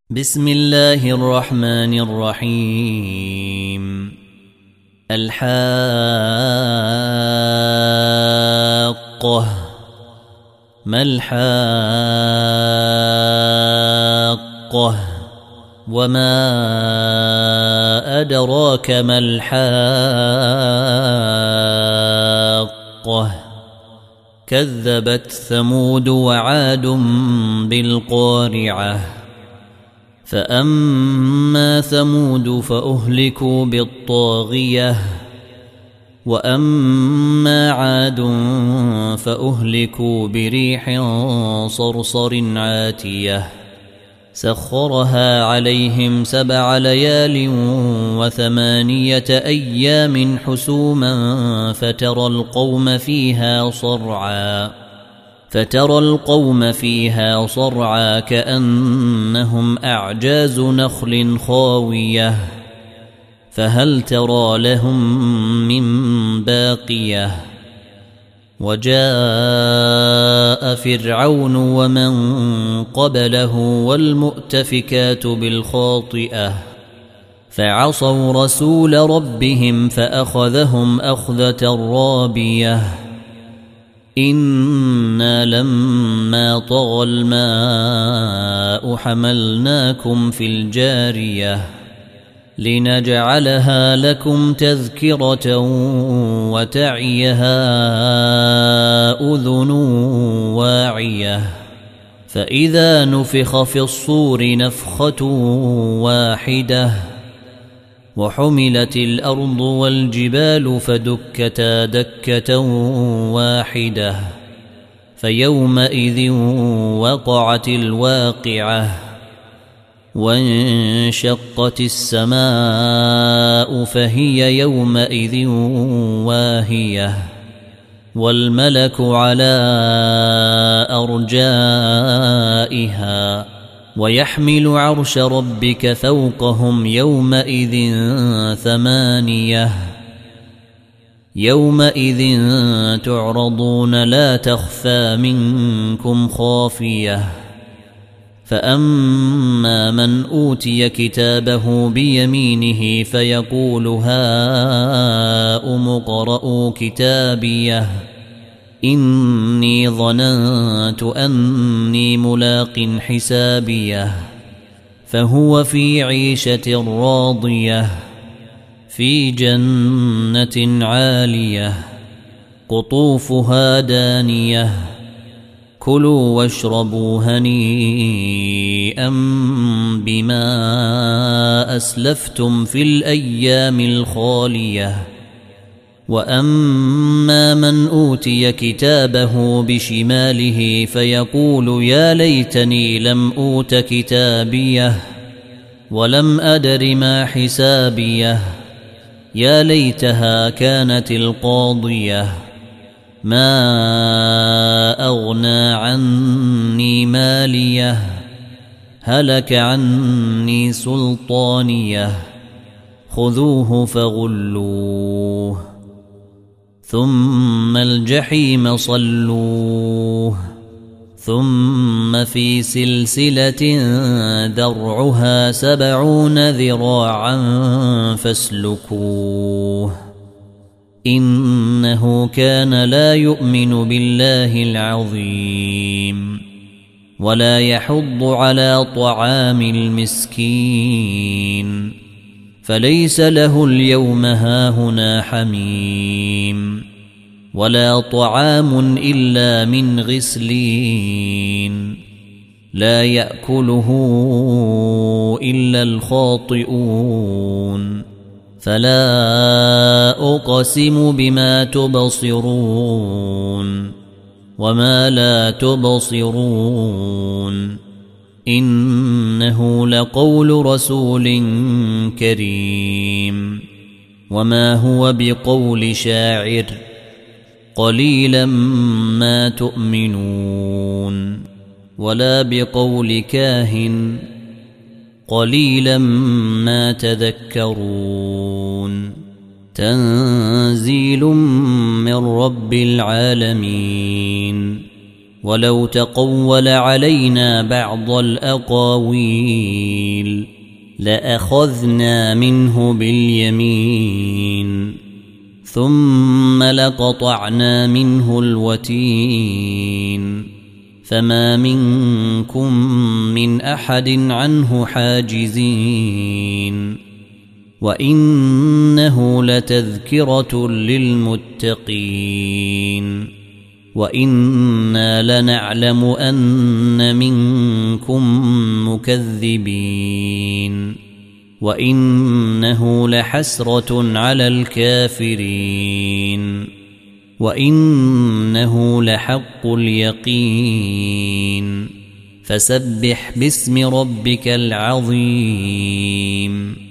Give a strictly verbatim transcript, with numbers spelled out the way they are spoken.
بسم الله الرحمن الرحيم. الحاقة ما الحاقة وما أدراك ما الحاقة كذبت ثمود وعاد بالقارعة فأما ثمود فأهلكوا بالطاغية وأما عاد فأهلكوا بريح صرصر عاتية سخرها عليهم سبع ليال وثمانية أيام حسوما فترى القوم فيها صرعا فترى القوم فيها صرعا كأنهم أعجاز نخل خاوية فهل ترى لهم من باقية وجاء فرعون ومن قبله والمؤتفكات بالخاطئة فعصوا رسول ربهم فأخذهم أخذة رابية إنا لما طغى الماء حملناكم في الجارية لنجعلها لكم تذكرة وتعيها أذن واعية فإذا نفخ في الصور نفخة واحدة وحملت الأرض والجبال فدكتا دكة واحدة فيومئذ وقعت الواقعة وانشقت السماء فهي يومئذ واهية والملك على أرجائها ويحمل عرش ربك فوقهم يومئذ ثمانية يومئذ تعرضون لا تخفى منكم خافية فأما من أوتي كتابه بيمينه فيقول هاؤم اقرءوا كتابيه إني ظننت أني ملاق حسابيه فهو في عيشة راضية في جنة عالية قطوفها دانية كلوا واشربوا هنيئا بما أسلفتم في الأيام الخالية وأما من أوتي كتابه بشماله فيقول يا ليتني لم أوت كتابيه ولم أدر ما حسابيه يا ليتها كانت القاضية ما أغنى عني ماليه هلك عني سلطانيه خذوه فغلوه ثم الجحيم صلوه ثم في سلسلة ذرعها سبعون ذراعا فاسلكوه إنه كان لا يؤمن بالله العظيم ولا يحض على طعام المسكين فليس له اليوم هاهنا حميم ولا طعام إلا من غسلين لا يأكله إلا الخاطئون فلا أقسم بما تبصرون وما لا تبصرون إنه لقول رسول كريم وما هو بقول شاعر قليلا ما تؤمنون ولا بقول كاهن قليلا ما تذكرون تنزيل من رب العالمين ولو تقول علينا بعض الأقاويل لأخذنا منه باليمين ثم لقطعنا منه الوتين فما منكم من أحد عنه حاجزين وإنه لتذكرة للمتقين وإنا لنعلم أن منكم مكذبين وإنه لحسرة على الكافرين وإنه لحق اليقين فسبح باسم ربك العظيم